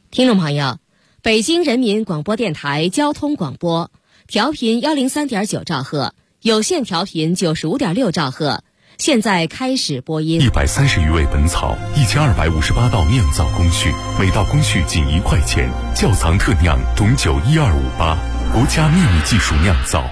听众朋友，北京人民广播电台交通广播，调频103.9兆赫，有线调频95.6兆赫，现在开始播音。 130余味本草，1258道酿造工序，每道工序仅1块钱。窖藏特酿种酒12588，国家秘密技术酿造。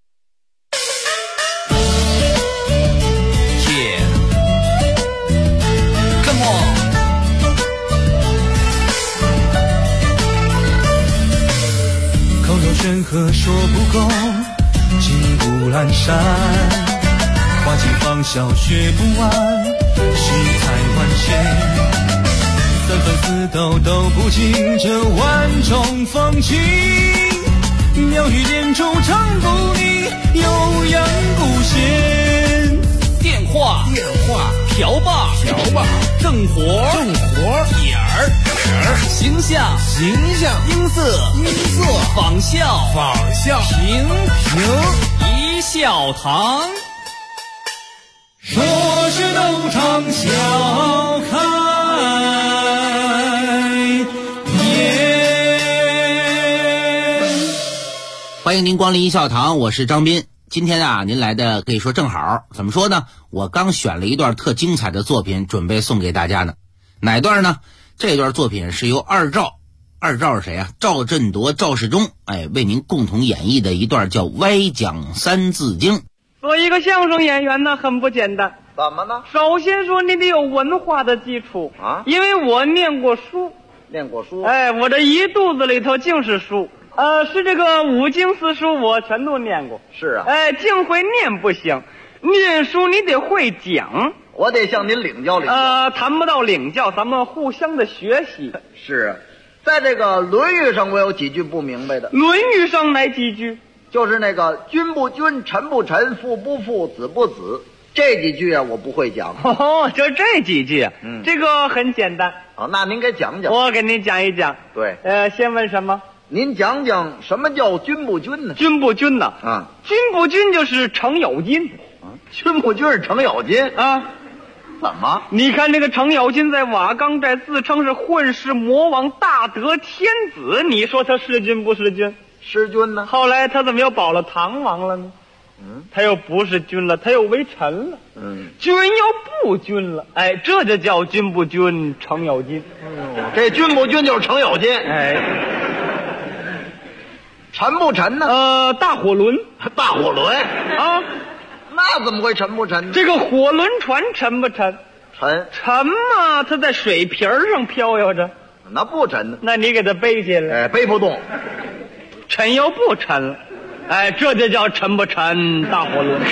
山河说不够，金不阑珊，花季芳笑学不完，世态万千，三分四斗都不尽这万种风情，妙语连珠唱不腻，悠扬不闲。 电话瓢把正活点儿形象音色仿效平一笑堂， 说是东窗笑开颜。 欢迎您光临一笑堂，我是张斌。今天啊，您来的可以说正好。怎么说呢？我刚选了一段特精彩的作品，准备送给大家呢。哪段呢？这段作品是由二赵是谁啊？赵振铎、赵世忠，为您共同演绎的一段叫《歪讲三字经》。 做一个相声演员呢，很不简单。 怎么呢？ 首先说，你得有文化的基础啊， 因为我念过书。我这一肚子里头尽是书。是这个五经四书我全都念过。 是啊。 净会念不行，念书你得会讲。 我得向您领教。 谈不到领教，咱们互相的学习。 是啊，在这个《论语》上我有几句不明白的。 《论语》上哪几句？ 就是那个君不君，臣不臣，父不父，子不子，这几句啊我不会讲。 就这几句啊。这个很简单。 那您给讲讲。 我给您讲一讲。 对。 先问什么？ 您讲讲什么叫君不君呢？ 君不君呢？君不君就是程咬金。 君不君是程咬金啊？ 怎么？ 你看这个程咬金在瓦岗寨自称是混世魔王、大德天子，你说他是君不是君？ 是君呢。 后来他怎么又保了唐王了呢？他又不是君了，他又为臣了。君又不君了，这就叫君不君程咬金。 这君不君就是程咬金。沉不沉呢？ 大火轮啊。 那怎么会沉不沉呢？ 这个火轮船沉不沉？沉嘛，它在水皮上飘悠着。 那不沉呢？ 那你给它背起来。 背不动。 沉又不沉了，这就叫沉不沉大火轮。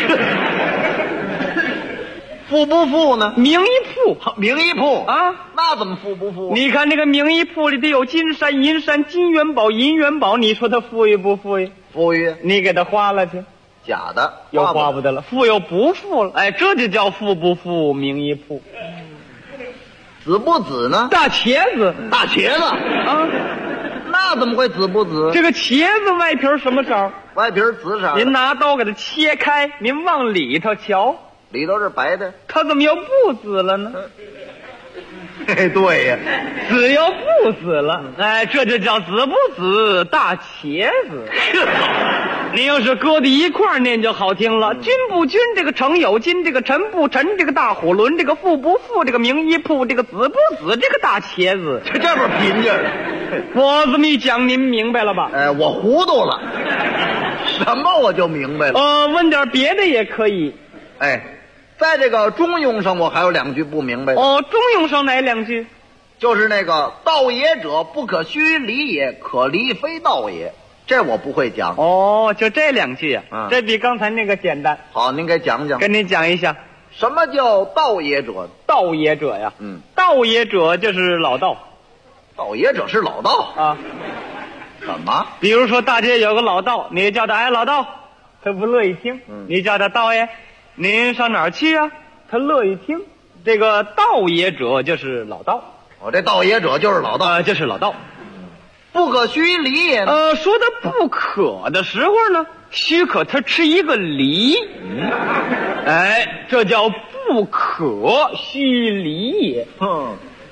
富不富呢？ 名医铺啊。 那怎么富不富？ 你看这个名医铺里得有金山银山，金元宝银元宝，你说他富裕不富裕？ 富裕。 你给他花了去。 假的， 又花不得了。富又不富了，这就叫富不富名医铺。 子不子呢？ 大茄子啊。那怎么会子不子？ 这个茄子外皮什么色？ 外皮紫色。 您拿刀给它切开，您往里头瞧， 里头是白的。 它怎么又不紫了呢？ 对呀， 紫又不紫了，这就叫子不紫大茄子。你要是搁在一块念就好听了。君不君，这个程咬金，这个臣不臣，这个大火轮，这个富不富，这个名医铺，这个子不子，这个大茄子， 这边贫劲儿。 我这么一讲，您明白了吧？ 我糊涂了。什么我就明白了。 问点别的也可以。 在这个中庸上我还有两句不明白的。 中庸上哪两句？ 就是那个道也者，不可虚离也，可离非道也。这我不会讲。 就这两句啊。这比刚才那个简单。 好，您给讲讲。 跟您讲一下， 什么叫道也者？ 道也者呀，道也者就是老道。 道也者是老道啊？ 怎么？ 比如说大街有个老道，你叫他老道，他不乐意听。你叫他道爷，您上哪儿去啊？他乐意听。这个道也者就是老道。 这道也者就是老道。 就是老道。 不可虚离也。 说他不可的时候呢，许可他吃一个梨。这叫不可虚离也。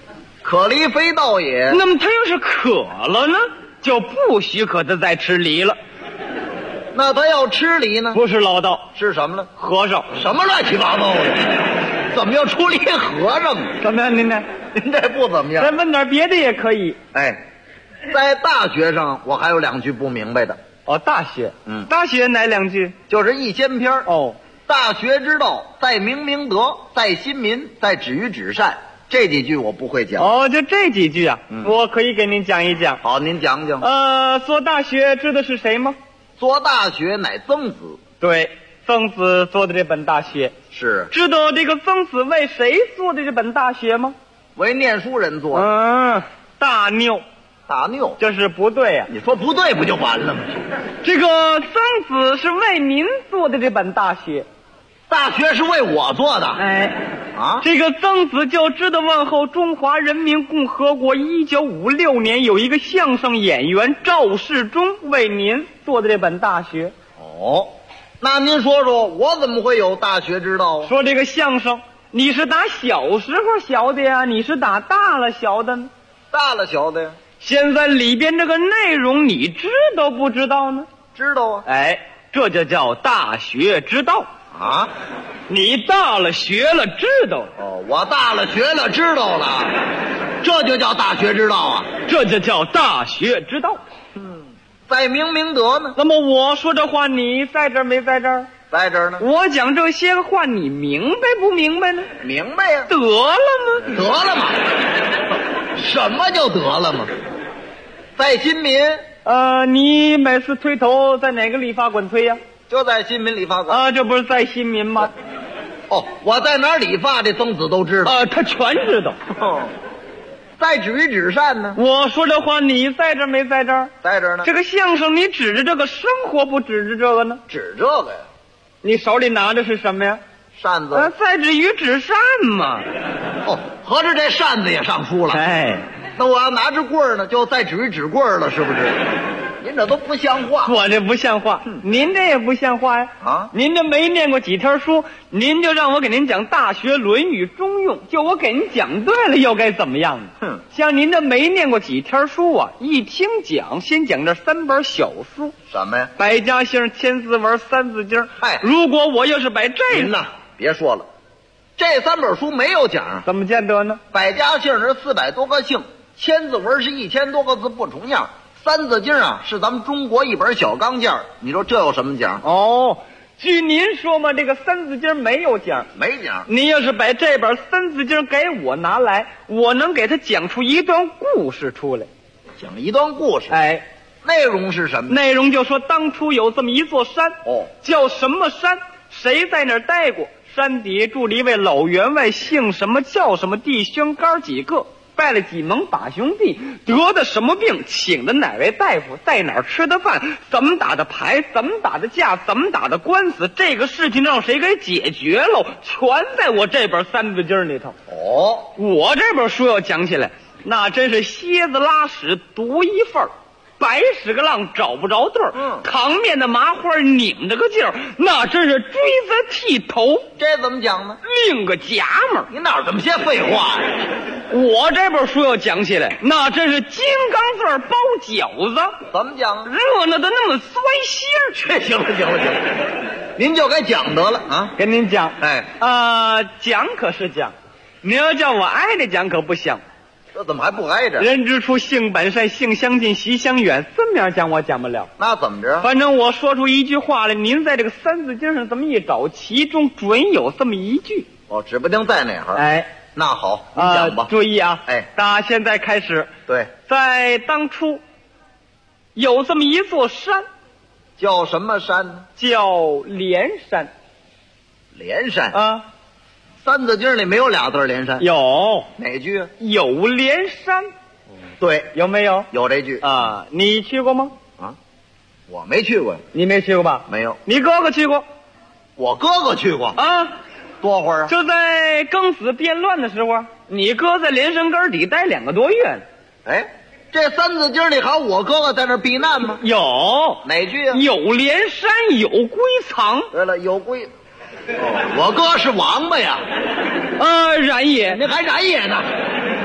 可离非道也。 那么他要是渴了呢，就不许可他再吃梨了。 那他要吃梨呢？ 不是老道， 是什么呢？ 和尚。 什么乱七八糟的？怎么要出离和尚？ 怎么样？您呢？ 您这不怎么样。 再问点别的也可以。 哎，在大学上我还有2句不明白的。 哦，大学。大学哪2句？ 就是一仙篇。 哦， 大学之道，在明明德，在亲民，在止于至善。这几句我不会讲。 哦，就这几句啊，我可以给您讲一讲。 好，您讲讲。 做大学知道是谁吗？ 做大学乃曾子。 对，曾子做的这本大学。 是。 知道这个曾子为谁做的这本大学吗？ 为念书人做的。 大拗。 大拗， 这是不对啊！ 你说不对不就完了吗？ 这个曾子是为您做的这本大学。 大学是为我做的。 哎，这个曾子就知道往后中华人民共和国1956年有一个相声演员赵世忠为您做的这本大学。 哦，那您说说我怎么会有大学之道啊？ 说这个相声，你是打小时候学的呀，你是打大了学的呢？ 大了学的呀。 现在里边这个内容你知道不知道呢？ 知道啊。 哎，这就叫大学之道啊！ 你大了学了知道了。 哦，我大了学了知道了，这就叫大学之道啊！ 这就叫大学之道。 在明明德呢？ 那么我说这话你在这儿没在这儿？ 在这儿呢。 我讲这些话你明白不明白呢？ 明白呀。 得了吗？ 得了吗？什么就得了吗？在新民。 你每次推头在哪个理发馆推呀？ 就在新民理发馆。 这不是在新民吗？ 哦，我在哪儿理发这曾子都知道。 他全知道。 在止于至善呢？ 我说这话你在这儿没在这儿？ 在这儿呢。 这个相声你指着这个生活不指着这个呢？ 指这个呀。 你手里拿的是什么呀？ 扇子。 在止于至善嘛。 哦，合着这扇子也上书了。 哎， 那我要拿着棍儿呢，就在止于止棍儿了，是不是？您这都不像话。 我这不像话，您这也不像话呀！您这没念过几天书，您就让我给您讲《大学》《论语》《中庸》，就我给您讲对了，又该怎么样呢？像您这没念过几天书啊，一听讲，先讲这3本小书。 什么呀？ 百家姓、千字文、三字经。 哎， 如果我要是把这您呐，别说了，这3本书没有讲。 怎么见得呢？ 百家姓是400多个姓，千字文是1000多个字不重样。三字经啊，是咱们中国一本小钢件，你说这有什么讲？ 哦，据您说嘛，这个三字经没有讲， 没讲。 您要是把这本三字经给我拿来，我能给他讲出一段故事出来。 讲一段故事？ 哎， 内容是什么？ 内容就说当初有这么一座山，叫什么山？谁在那儿待过？山底住了一位老员外，姓什么叫什么，弟兄哥几个。拜了几门把兄弟，得的什么病，请的哪位大夫，在哪儿吃的饭，怎么打的牌，怎么打的架，怎么打的官司，这个事情让谁给解决了，全在我这本三字经里头。我这本书要讲起来，那真是蝎子拉屎独一份儿，白屎个浪找不着对儿，扛面的麻花拧着个劲儿，那真是锥子剃头。 这怎么讲呢？ 另个衙门。 你哪有这么些废话呀？ 我这本书要讲起来，那真是金刚钻包饺子。 怎么讲？ 热闹的那么酸心儿。 行了，您就该讲得了啊！ 跟您讲，讲可是讲，你要叫我挨着讲可不行。 这怎么还不挨着？ 人之初，性本善，性相近，习相远。这面讲我讲不了。 那怎么着？ 反正我说出一句话来，您在这个三字经上这么一找，其中准有这么一句。 指不定在哪儿。那好，你讲吧。 注意啊！打现在开始。 对， 在当初有这么一座山， 叫什么山呢？ 叫连山。 连山啊。三字经里没有俩字连山。 有。 哪句？ 有连山。 对， 有没有？ 有这句啊。你去过吗？ 我没去过。 你没去过吧？ 没有。 你哥哥去过。 我哥哥去过啊。 多会儿啊？ 就在庚子变乱的时候，你哥在连山根底待2个多月呢。 这三字经里还有我哥哥在那避难吗？ 有。 哪句啊？ 有连山有归藏。 对了，有归。我哥是王八呀。 然也。 你还然也呢？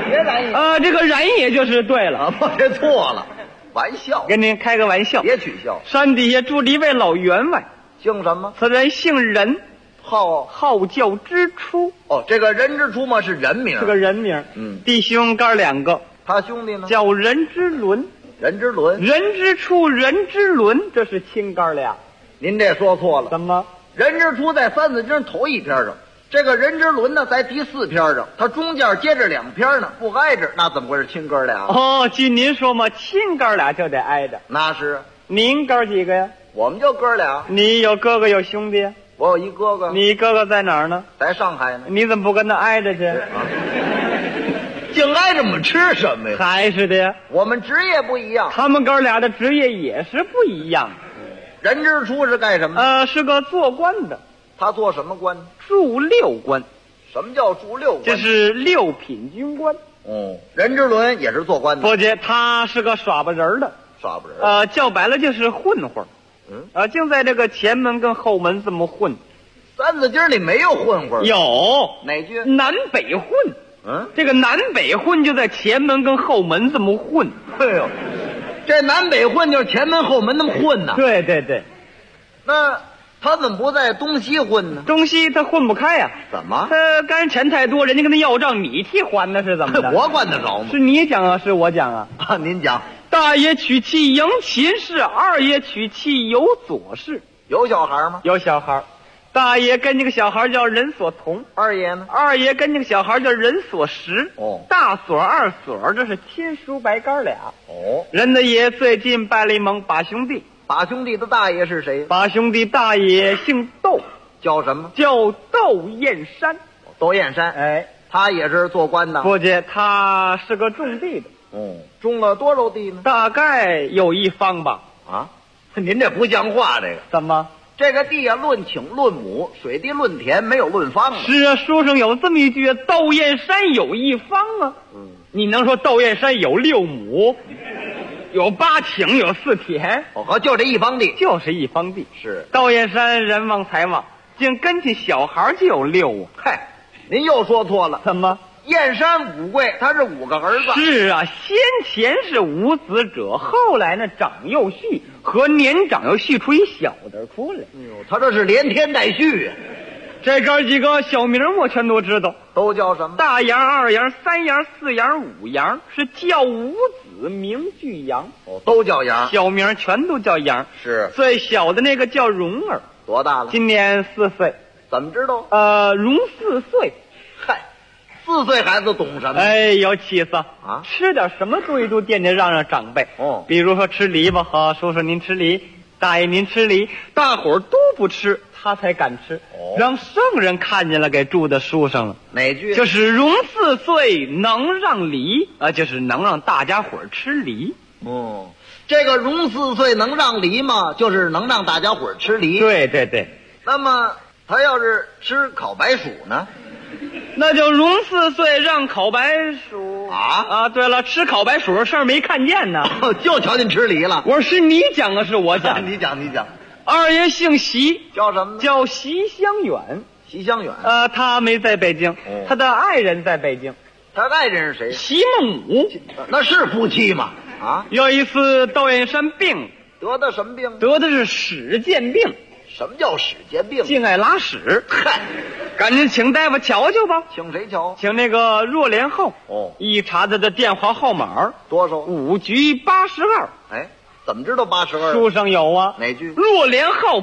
别染野这个染野就是对了。 啊，这错了，玩笑， 跟您开个玩笑， 别取笑。 山底下住着一位老员外， 姓什么？ 此人姓任， 号号叫之初， 哦，这个任之初嘛是人名， 是个人名。弟兄哥2个， 他兄弟呢叫任之伦、 任之伦。 任之初、任之伦，这是亲哥俩。 您这说错了， 怎么？ 任之初在三字经头一篇上，这个任之伦呢在第4篇上，他中间接着2篇呢，不挨着，那怎么会是亲哥俩？ 哦，据您说嘛，亲哥俩就得挨着。 那是您哥几个呀？ 我们就哥俩， 你有哥哥有兄弟？ 我有一哥哥， 你哥哥在哪儿呢？ 在上海呢。 你怎么不跟他挨着去？ 净挨着我们吃什么呀？ 还是的呀， 我们职业不一样， 他们哥俩的职业也是不一样。 任之初是干什么的？ 是个做官的， 他做什么官？ 驻六官。 什么叫驻六官？ 这是6品军官。 哦，任之伦也是做官的。 不姐，他是个耍巴人的， 耍不人。 叫白了就是混混。净在这个前门跟后门这么混。 三字经里没有混混。 有哪句？ 南北混。这个南北混就在前门跟后门这么混。 哎呦，这南北混就是前门后门那么混呢。 对对对。 那他怎么不在东西混呢？ 东西他混不开呀。 怎么？ 他干人钱太多，人家跟他要账，你替还的是怎么的？ 我管得着吗？ 是你讲啊，是我讲啊？ 您讲。 大爷娶妻迎秦氏，二爷娶妻有左氏。 有小孩吗？ 有小孩。大爷跟这个小孩叫人所同， 二爷呢？ 二爷跟这个小孩叫人所识。大所二所，这是亲叔伯哥俩。人的爷最近拜了一盟把兄弟。 把兄弟的大爷是谁？ 把兄弟大爷姓窦， 叫什么？ 叫窦燕山。 窦燕山。哎，他也是做官的。 不姐，他是个种地的。 种了多少地呢？ 大概有1方吧。 啊，您这不像话，这个怎么？ 这个地啊，论顷论亩，水地论田，没有论方啊。 是啊，书上有这么一句：窦燕山有1方啊。你能说窦燕山有6亩，有8顷，有4田？ 就这1方地， 就是1方地。 是窦燕山人旺财旺，竟跟起小孩就有6啊。 嗨，您又说错了。 怎么？ 燕山五贵，他是5个儿子。 是啊，先前是无子者，后来呢长幼序，和年长又续出一小的出来。 他这是连天带续啊。 这哥几个小名我全都知道， 都叫什么？ 大杨、二杨、3杨、4杨、5杨，是叫五子名俱杨。 都叫杨， 小名全都叫杨。 是最小的那个叫蓉儿， 多大了？ 今年4岁。 怎么知道？ 蓉4岁。 嗨，4岁孩子懂什么？ 哎，有气色啊！ 吃点什么东西都惦记让长辈。比如说吃梨吧，好，叔叔您吃梨，大爷您吃梨，大伙儿都不吃，他才敢吃。让圣人看见了，给注在书上了。 哪句？ 就是蓉4岁能让梨就是能让大家伙儿吃梨。 这个蓉4岁能让梨嘛，就是能让大家伙儿吃梨。 对对对。 那么他要是吃烤白薯呢？ 那就蓉4岁让烤白薯对了，吃烤白薯的事儿没看见呢。 就瞧见吃梨了。 我说是你讲的，是我讲。 你讲。 二爷姓席， 叫什么呢？ 叫席香远。 席香远。 他没在北京，他的爱人在北京。 他爱人是谁？ 席孟母。 那是夫妻吗？ 有一次窦燕山病， 得的什么病？ 得的是屎涧病。 什么叫屎涧病？ 净爱拉屎。 嗨， 赶紧请大夫瞧瞧吧。 请谁瞧？ 请那个若莲后。一查他的电话号码多少 ？5局82。 哎，怎么知道82？ 书上有啊。 哪句？ 若莲号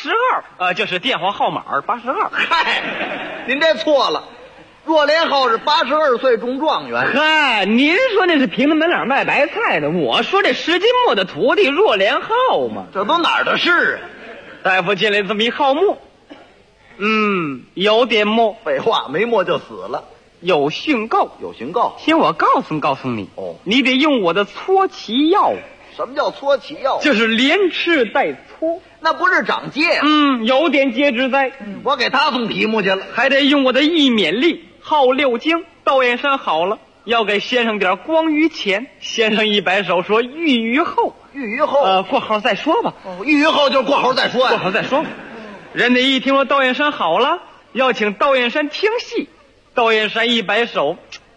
82，就是电话号码82。 嗨，您这错了。若莲号是82岁中状元。 嗨，您说那是平门脸卖白菜的，我说这10斤墨的徒弟若莲号嘛。 这都哪儿的事啊？ 大夫进来这么一号墨，有点墨。 废话，没墨就死了。 有训告，听我告诉你。你得用我的搓脐药。 什么叫搓脐药？ 就是连吃带搓。 那不是长疖？ 有点疖之灾。 我给他送题目去了。 还得用我的益免力，号6经。窦燕山好了，要给先生点光于前。先生一摆手说：“欲于后。” 欲于后， 过号再说吧。 欲于后就是过号再说呀。 过号再说吧。人家一听说窦燕山好了，要请窦燕山听戏。窦燕山一摆手，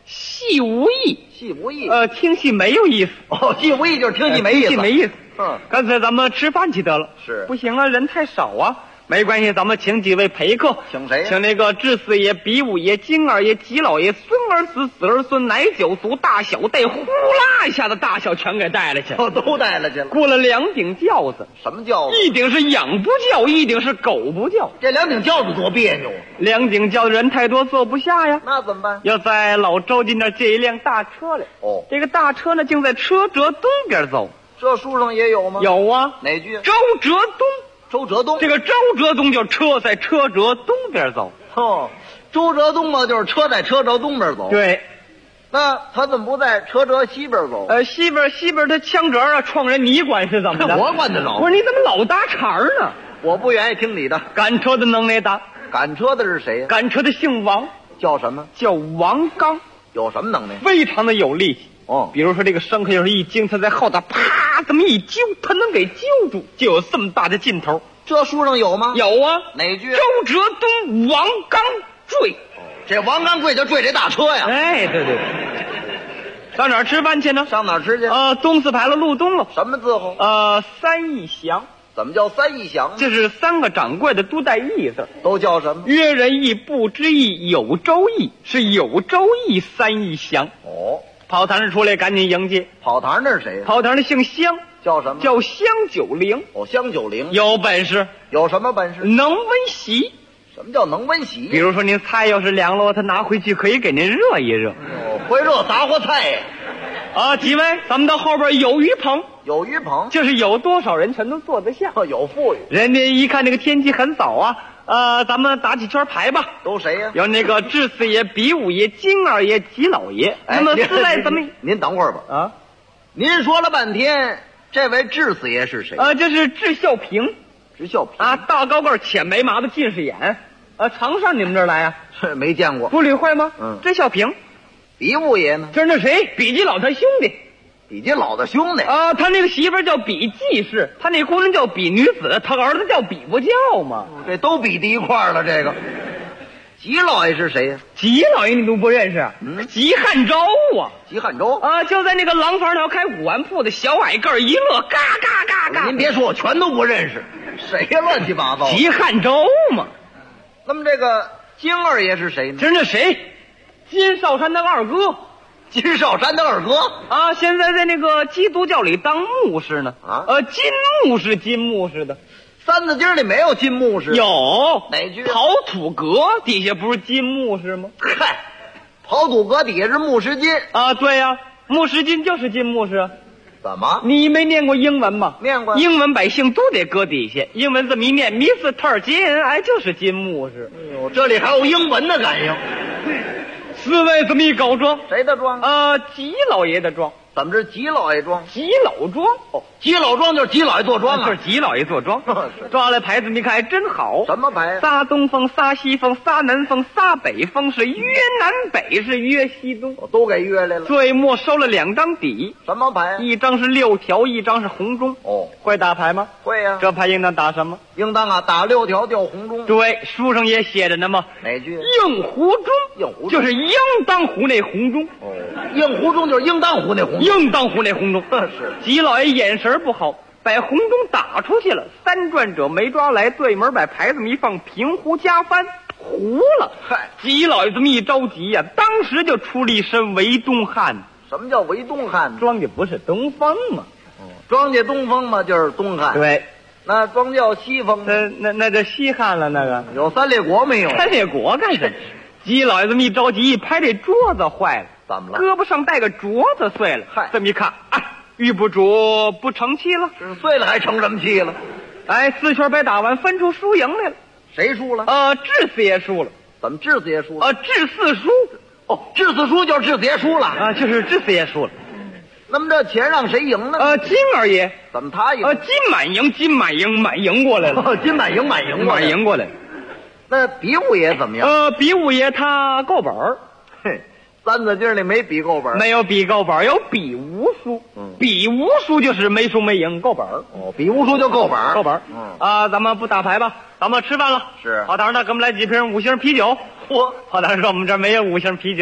戏无益， 戏无益。 听戏没有意思。 哦，戏无益就是听戏没意思。 听戏没意思。干脆咱们吃饭去得了。 是。 不行啊，人太少啊。没关系，咱们请几位陪客。 请谁呀？ 请那个智四爷、比五爷、金二爷、吉老爷、孙儿子、子儿孙、奶酒族、大小带，呼啦一下子大小全给带了去。 都带了去了。 雇了2顶轿子。 什么轿子？ 一顶是养不叫，一顶是狗不叫。 这2顶轿子多别扭啊 ！2顶轿子人太多坐不下呀。 那怎么办？ 要在老周家那儿借一辆大车来。 哦， 这个大车呢，竟在车辙东边走。 这书上也有吗？ 有啊。 哪句？ 周辙东。 周辙东， 这个周辙东就是车在车辙东边走。 周辙东嘛，就是车在车辙东边走。 对， 那他怎么不在车辙西边走？ 西边他枪辙啊，撞人你管是怎么的？ 我管得着。 不是你怎么老搭茬呢？ 我不愿意听你的。 赶车的能耐大。 赶车的是谁呀？ 赶车的姓王， 叫什么？ 叫王刚。 有什么能耐？ 非常的有力气。比如说这个牲口要是一惊，他在后头啪这么一揪，他能给揪住，就有这么大的劲头。 这书上有吗？ 有啊。 哪句？ 周辙东，王刚坠。 这王刚坠就坠这大车呀。 哎，对。上哪儿吃饭去呢？ 上哪儿吃去？ 东四牌楼路东了。 什么字号 ？3义祥。 怎么叫3义祥？ 这是3个掌柜的都带义字。 都叫什么？ 约人义、不知义、有周义，是有周义3义祥。跑堂上出来赶紧迎接。 跑堂那是谁呀？ 跑堂的姓香。 叫什么？ 叫香九龄。 香九龄有本事。 有什么本事？ 能温席。 什么叫能温席？ 比如说您菜要是凉了，他拿回去可以给您热一热。 会热杂货菜呀。 几位，咱们到后边有鱼棚。 有鱼棚， 就是有多少人全都坐得下。 有富裕。 人家一看这个天气很早啊，咱们打几圈牌吧。 都谁呀？ 有那个智四爷、比五爷、金二爷、吉老爷。那么自来怎么？ 您等会儿吧。您说了半天，这位智四爷是谁？ 这是智孝平。 智孝平大高个浅眉麻的近视眼。常上你们这儿来啊？ 是没见过。 不理会吗？智孝平。 比五爷呢？ 这是那谁？比基老他兄弟。 比基老的兄弟他那个媳妇叫比季氏，他那姑娘叫比女子，他儿子叫比不叫嘛。 这都比第一块了。这个吉老爷是谁呀？ 吉老爷你都不认识？吉汉周啊。 吉汉周就在那个廊坊条开古玩铺的小矮个一乐，嘎嘎嘎嘎。 您别说，我全都不认识，谁呀？乱七八糟。 吉汉周嘛。 那么这个金二爷是谁呢？ 这是那谁？金少山的二哥。 金少山的二哥现在在那个基督教里当牧师呢。金牧师，金牧师的。 三字经里没有金牧师。 有。 哪句？ 刨土阁底下不是金牧师吗？ 嗨，刨土阁底下是牧师金对呀，牧师金就是金牧师。 怎么？ 你没念过英文吗？ 念过。 英文百姓都得搁底下，英文这么一念 Mr. 金，就是金牧师。 这里还有英文的感应。 四位这么一搞庄。 谁的庄？ 吉老爷的庄。 怎么是吉老爷庄？ 吉老庄。 吉老庄就是吉老爷坐庄就是吉老爷坐庄。抓来牌子你看还真好。 什么牌？ 仨东风，仨西风，仨南风，仨北风，是约南北，是约西东。 都给约来了。 最末收了2张底。 什么牌？ 一张是6条，一张是红中。会打牌吗？ 会呀。 这牌应当打什么？ 应当打6条掉红中。 对，书上也写着呢嘛。 哪句？ 应湖中。 应湖中就是应当湖那红中。 应湖中就是应当湖那红中。 应当湖那红中。 是。 吉老爷眼神不好，把红中打出去了。3转者没抓来，对门把牌子一放，平湖加翻，糊了。 嗨， 吉老爷这么一着急呀，当时就出了一身围东汉。 什么叫围东汉？ 庄家不是东方吗？ 庄家东风嘛，就是东汉。 对。 那庄叫西风。 那就西汉了。那个有3列国没有 ？3列国干什么？吉老爷这么一着急，一拍这桌子坏了。 怎么了？ 胳膊上带个镯子碎了。 嗨， 这么一看，玉不琢不成器了。 是碎了还成什么器了 ？4圈白打完，分出输赢来了。 谁输了？ 智四爷输了。 怎么智四爷输了？ 智四输。 智四输就是智四爷输了就是智四爷输了。 那么这钱让谁赢呢？ 金二爷。 怎么他赢？ 金满赢，金满赢，满赢过来了。 金满赢，满赢过来了。 那比五爷怎么样？ 比五爷他够本儿。 嘿，三字经里没比够本， 没有比够本，有比无输。比无输就是没输没赢，够本儿。 比无输就够本， 够本。咱们不打牌吧，咱们吃饭了。 是。 跑堂的给我们来几瓶5星啤酒。 嚯！ 跑堂说我们这儿没有5星啤酒，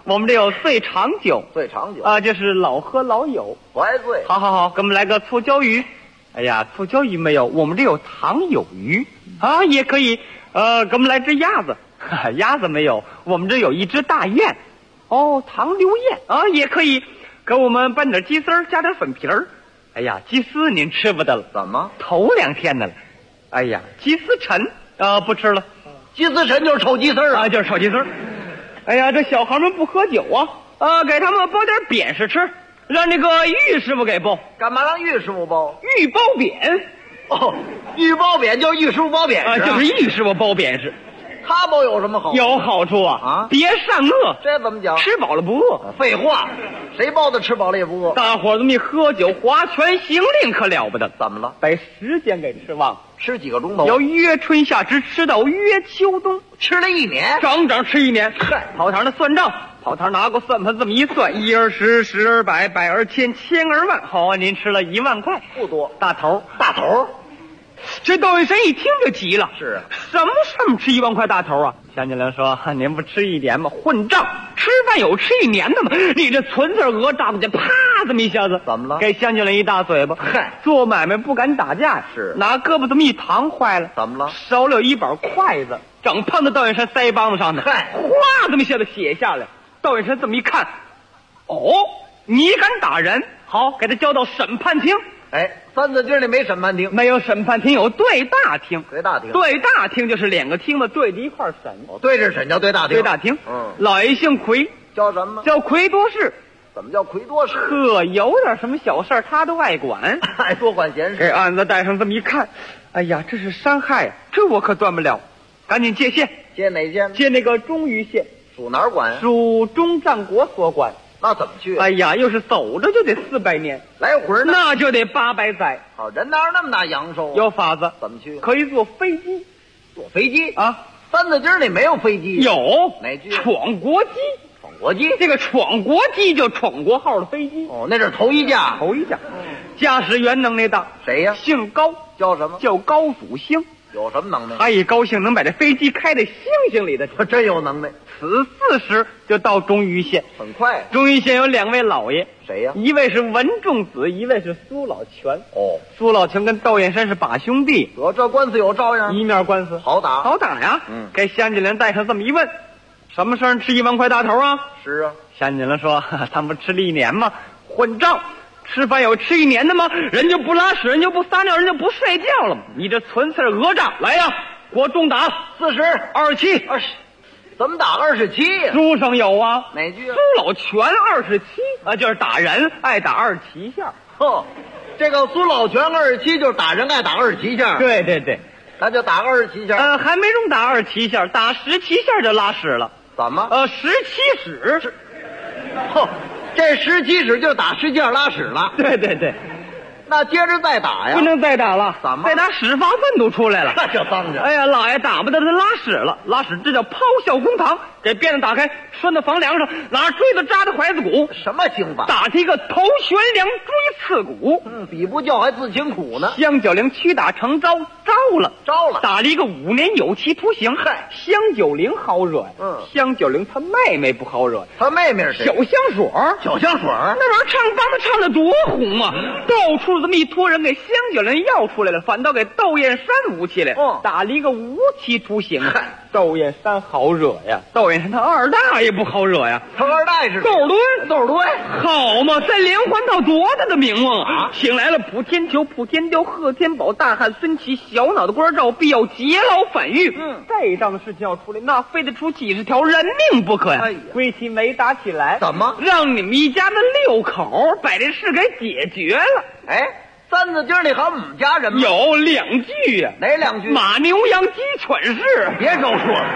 我们这有醉长酒， 最长久啊，就是老喝老有。 怀醉。 好好好，给我们来个醋椒鱼。哎呀，醋椒鱼没有，我们这有糖有鱼啊，也可以。给我们来只鸭子，鸭子没有，我们这有一只大雁。哦，糖溜雁啊，也可以。给我们拌点鸡丝儿，加点粉皮儿。哎呀，鸡丝您吃不得了， 怎么？ 头2天的了。哎呀，鸡丝陈不吃了。 鸡丝陈就是臭鸡丝啊， 就是臭鸡丝。哎呀，这小孩们不喝酒啊，给他们包点扁食吃，让那个玉师傅给包。 干嘛让玉师傅包？ 玉包扁。 哦，玉包扁就是玉师傅包扁食就是玉师傅包扁食。 他包有什么好处？ 有好处啊！别善饿。 这怎么讲？ 吃饱了不饿。 废话，谁包的吃饱了也不饿？ 大伙儿这么一喝酒，划拳行令可了不得。 怎么了？ 把时间给吃忘了。 吃几个钟头？ 由约春夏至吃到约秋冬， 吃了1年， 整整吃1年。嗨，跑堂的算账，跑堂拿过算盘这么一算，1而10，10而100，100而1000，1000而万。好啊，您吃了1万块， 不多。 大头。这窦玉生一听就急了， 是什么吃1万块大头啊？乡亲们说，您不吃1年吗？混账！吃饭有吃1年的吗？你这纯粹讹诈的，啪这么一下子， 怎么了？ 给乡亲们一大嘴巴。 嗨， 做买卖不敢打架， 是拿胳膊这么一扛，坏了。 怎么了？ 少了一把筷子，整碰到窦玉生腮帮子上的， 嗨， 哗这么一下子血下来。窦玉生这么一看，哦，你敢打人？好，给他交到审判厅。 哎，三字经里没审判厅， 没有审判厅，有对大厅。 对大厅， 对大厅就是2个厅子对着一块审。 对着审叫对大厅。 对大厅。老爷姓奎， 叫什么？ 叫奎多士。 怎么叫奎多士？ 有点什么小事他都爱管， 爱多管闲事。 给案子带上这么一看，哎呀，这是伤害呀，这我可断不了，赶紧接线。 接哪线？ 接那个中牟县。 属哪儿管？ 属中战国所管。 那怎么去？ 哎呀，要是走着就得400年， 来回呢那就得800载。 好，人哪有那么大阳寿？ 有法子， 怎么去？ 可以坐飞机。 坐飞机啊？ 三字经里没有飞机。 有哪句？ 闯国机。 闯国机， 这个闯国机就闯国号的飞机。 哦，那是头一架。驾驶员能耐大。 谁呀？ 姓高。 叫什么？ 叫高祖兴。 有什么能耐？ 他一高兴能把这飞机开到星星里的， 真有能耐。 此4时就到中牟县， 很快。 中牟县有2位老爷， 谁呀？ 一位是文仲子，一位是苏老全。 哦， 苏老全跟窦燕山是把兄弟， 这官司有照样。 一面官司好打， 好打呀。给乡亲连带上这么一问，什么事儿吃1万块大头啊？ 是啊。 乡亲们说，他们不吃了1年吗？混账！吃饭有吃1年的吗？人就不拉屎，人就不撒尿，人就不睡觉了吗？你这纯粹讹诈！来呀，给我重打 40、 27、 20，怎么打27呀？ 书上有啊。 哪句？ 苏老全27啊，就是打人爱打27下。 这个苏老全27就是打人爱打27下。 对， 那就打27下。 还没用打27下，打17下就拉屎了。 怎么 ？17屎。 这17屎就打17下拉屎了。 对， 那接着再打呀？ 不能再打了。 怎么？ 再打屎发粪都出来了。 那就脏着。 哎呀，老爷打不得他拉屎了，拉屎这叫咆哮公堂。这辫子打开，拴到房梁上，拿锥子扎的怀子骨。 什么刑法？ 打他一个头悬梁锥刺股。 比不叫还自请苦呢。 香九龄屈打成招了，打了一个5年有期徒刑。 嗨， 香九龄好惹。香九龄他妹妹不好惹。 他妹妹是谁？ 小香水。那玩意儿帮他唱的多红啊！到处这么一托人给香九龄要出来了，反倒给窦燕山捂起来，打了一个无期徒刑。窦燕山好惹呀，窦燕山他二大也不好惹呀。 他二大是窦尔敦， 好嘛，在连环套多大的名望啊！请来了普天裘、普天雕、贺天宝、大汉孙琦、小脑袋官赵，必要劫牢反狱。这档事情要出来，那非得出几十条人命不可呀！归期没打起来， 怎么让你们一家的6口把这事给解决了？ 三字经里还有我们家人吗？ 有2句呀。 哪2句？ 马牛羊鸡犬士。 别招说了。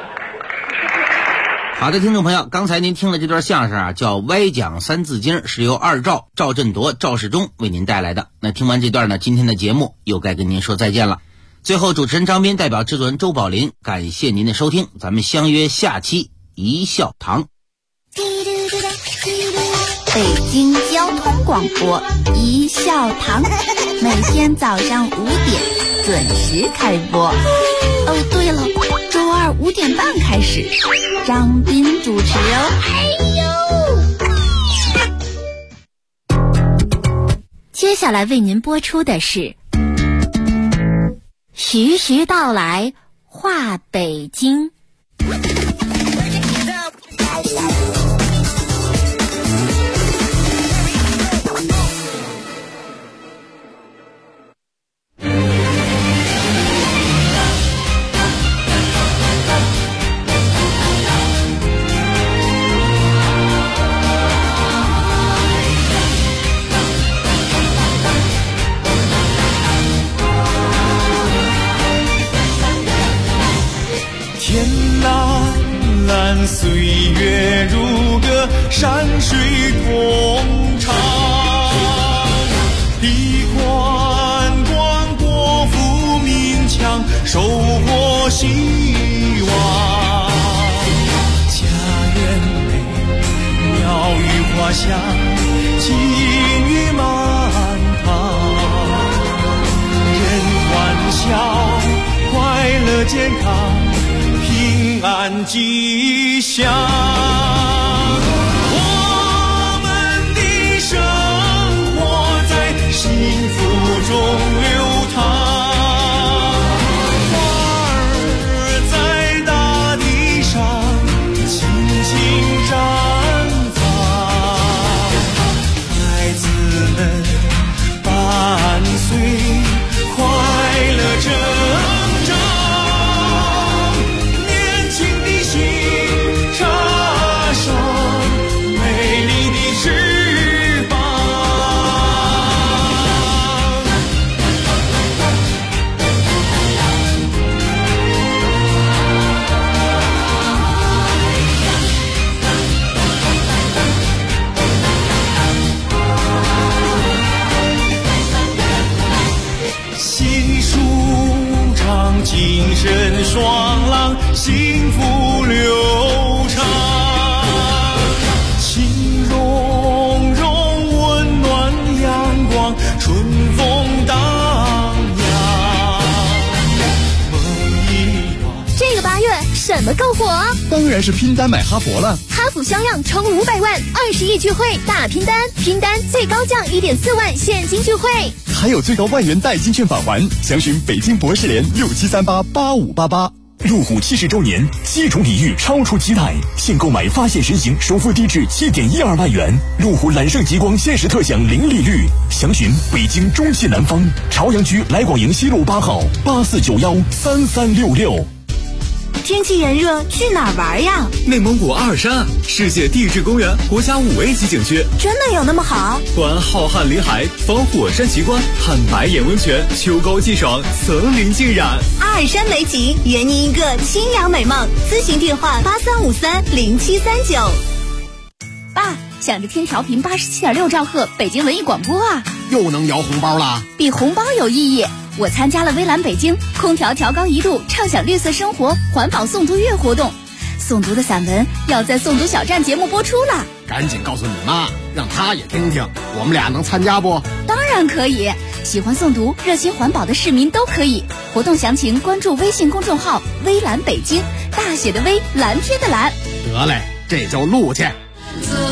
好的，听众朋友，刚才您听了这段相声啊，叫《歪讲三字经》，是由二赵赵振铎、赵世忠为您带来的。那听完这段呢，今天的节目又该跟您说再见了。最后，主持人张斌代表制作人周宝林，感谢您的收听，咱们相约下期一笑堂。 北京交通广播一笑堂，每天早上5点准时开播。哦，对了，周二5点半开始，张斌主持哦。接下来为您播出的是徐徐道来话北京。 岁月如歌，山水同唱，披冠光，国富民强，收获希望。家园美，鸟语花香，金玉满堂，人欢笑，快乐健康，平安吉祥。我们的生活在幸福中流淌，花儿在大地上轻轻绽放，孩子们伴随快乐成长。精神爽朗，幸福流畅，情融融，温暖阳光，春风荡漾。 这个8月什么够火？ 当然是拼单买哈佛了。 哈弗销量冲500万，20亿聚会大拼单，拼单最高降1.4万现金聚会。 还有最高1万元代金券返还，详询北京博士联67388588。路虎70周年，7重礼遇超出期待，现购买发现神行首付低至7.12万元。路虎揽胜极光限时特享零利率，详询北京中西南方朝阳区来广营西路8号84913366。 天气炎热，去哪儿玩呀？ 内蒙古阿尔山，世界地质公园国家5A 级景区， 真的有那么好？ 观浩瀚林海，访火山奇观，看白眼温泉，秋高气爽，层林尽染。 阿尔山美景，圆你一个清凉美梦。咨询电话83530739。 爸，想着听调频87.6兆赫北京文艺广播啊！ 又能摇红包啦？ 比红包有意义。我参加了微蓝北京空调调高1度畅享绿色生活环保诵读月活动，诵读的散文要在诵读小站节目播出了。 赶紧告诉你妈，让她也听听，我们俩能参加不？ 当然可以，喜欢诵读热心环保的市民都可以。活动详情关注微信公众号微蓝北京，大写的微，蓝天的蓝。 得嘞，这就录去。